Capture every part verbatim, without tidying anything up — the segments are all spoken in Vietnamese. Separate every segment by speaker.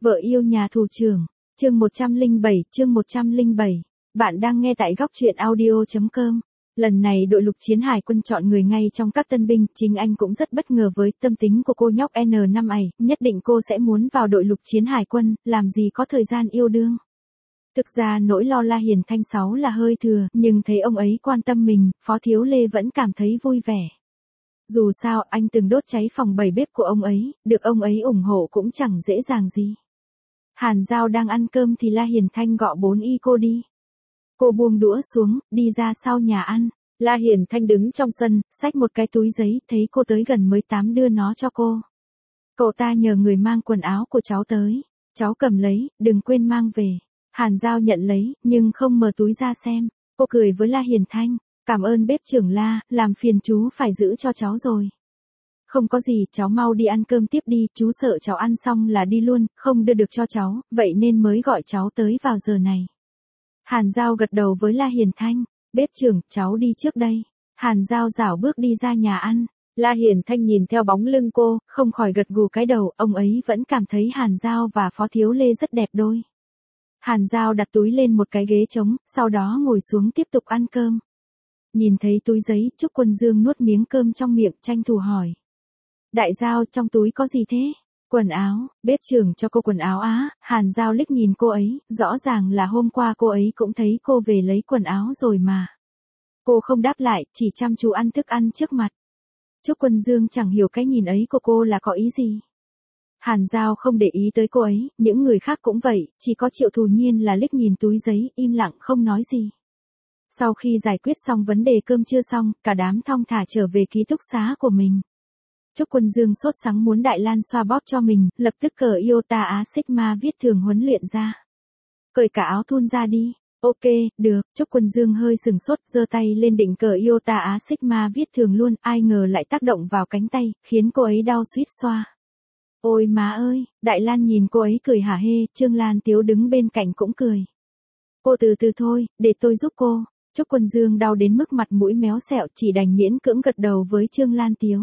Speaker 1: Vợ yêu nhà thủ trưởng, chương một trăm lẻ bảy, chương một trăm lẻ bảy. Bạn đang nghe tại góc truyện audio chấm com. Lần này đội lục chiến hải quân chọn người ngay trong các tân binh, chính anh cũng rất bất ngờ với tâm tính của cô nhóc N năm ấy, nhất định cô sẽ muốn vào đội lục chiến hải quân, làm gì có thời gian yêu đương. Thực ra nỗi lo La Hiền Thanh sáu là hơi thừa, nhưng thấy ông ấy quan tâm mình, Phó Thiếu Lê vẫn cảm thấy vui vẻ. Dù sao, anh từng đốt cháy phòng bày bếp của ông ấy, được ông ấy ủng hộ cũng chẳng dễ dàng gì. Hàn Giao đang ăn cơm thì La Hiền Thanh gọi bốn y cô đi. Cô buông đũa xuống, đi ra sau nhà ăn. La Hiền Thanh đứng trong sân, xách một cái túi giấy, thấy cô tới gần mới tám đưa nó cho cô. Cậu ta nhờ người mang quần áo của cháu tới. Cháu cầm lấy, đừng quên mang về. Hàn Giao nhận lấy, nhưng không mở túi ra xem. Cô cười với La Hiền Thanh. Cảm ơn bếp trưởng La, làm phiền chú phải giữ cho cháu rồi. Không có gì, cháu mau đi ăn cơm tiếp đi, chú sợ cháu ăn xong là đi luôn, không đưa được cho cháu, vậy nên mới gọi cháu tới vào giờ này. Hàn Giao gật đầu với La Hiền Thanh, bếp trưởng, cháu đi trước đây. Hàn Giao rảo bước đi ra nhà ăn. La Hiền Thanh nhìn theo bóng lưng cô, không khỏi gật gù cái đầu, ông ấy vẫn cảm thấy Hàn Giao và Phó Thiếu Lê rất đẹp đôi. Hàn Giao đặt túi lên một cái ghế trống, sau đó ngồi xuống tiếp tục ăn cơm. Nhìn thấy túi giấy, Trúc Quân Dương nuốt miếng cơm trong miệng, tranh thủ hỏi. Đại Giao, trong túi có gì thế? Quần áo, bếp trưởng cho cô quần áo á. Hàn Giao liếc nhìn cô ấy, rõ ràng là hôm qua cô ấy cũng thấy cô về lấy quần áo rồi mà. Cô không đáp lại, chỉ chăm chú ăn thức ăn trước mặt. Trúc Quân Dương chẳng hiểu cái nhìn ấy của cô là có ý gì. Hàn Giao không để ý tới cô ấy, những người khác cũng vậy, chỉ có Triệu Thù Nhiên là liếc nhìn túi giấy, im lặng không nói gì. Sau khi giải quyết xong vấn đề cơm trưa xong, cả đám thong thả trở về ký túc xá của mình. Trúc Quân Dương sốt sắng muốn Đại Lan xoa bóp cho mình, lập tức cởi Iota Á Sigma viết thường huấn luyện ra. Cởi cả áo thun ra đi. Ok, được. Trúc Quân Dương hơi sừng sốt, giơ tay lên định cởi Iota Á Sigma viết thường luôn, ai ngờ lại tác động vào cánh tay, khiến cô ấy đau suýt xoa. Ôi má ơi, Đại Lan nhìn cô ấy cười hả hê, Trương Lan Tiếu đứng bên cạnh cũng cười. Cô từ từ thôi, để tôi giúp cô. Trúc Quân Dương đau đến mức mặt mũi méo xẹo, chỉ đành miễn cưỡng gật đầu với Trương Lan Tiếu.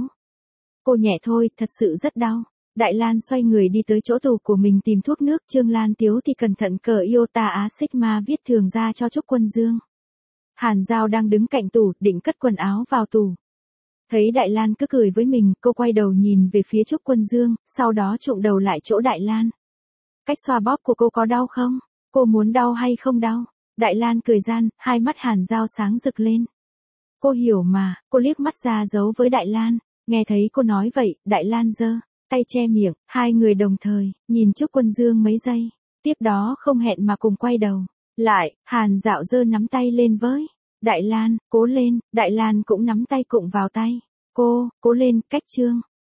Speaker 1: Cô nhẹ thôi, thật sự rất đau. Đại Lan xoay người đi tới chỗ tủ của mình tìm thuốc nước, Trương Lan Tiếu thì cẩn thận cởi Iota Á Sigma viết thường ra cho Trúc Quân Dương. Hàn Giao đang đứng cạnh tủ, định cất quần áo vào tủ. Thấy Đại Lan cứ cười với mình, cô quay đầu nhìn về phía Trúc Quân Dương, sau đó trụm đầu lại chỗ Đại Lan. Cách xoa bóp của cô có đau không? Cô muốn đau hay không đau? Đại Lan cười gian, hai mắt Hàn Giao sáng rực lên. Cô hiểu mà, cô liếc mắt ra giấu với Đại Lan. Nghe thấy cô nói vậy, Đại Lan giơ tay che miệng, hai người đồng thời nhìn Trúc Quân Dương mấy giây, tiếp đó không hẹn mà cùng quay đầu lại. Hàn Dạo giơ nắm tay lên với Đại Lan, cố lên. Đại Lan cũng nắm tay cụng vào tay cô, cố lên. Cách Trương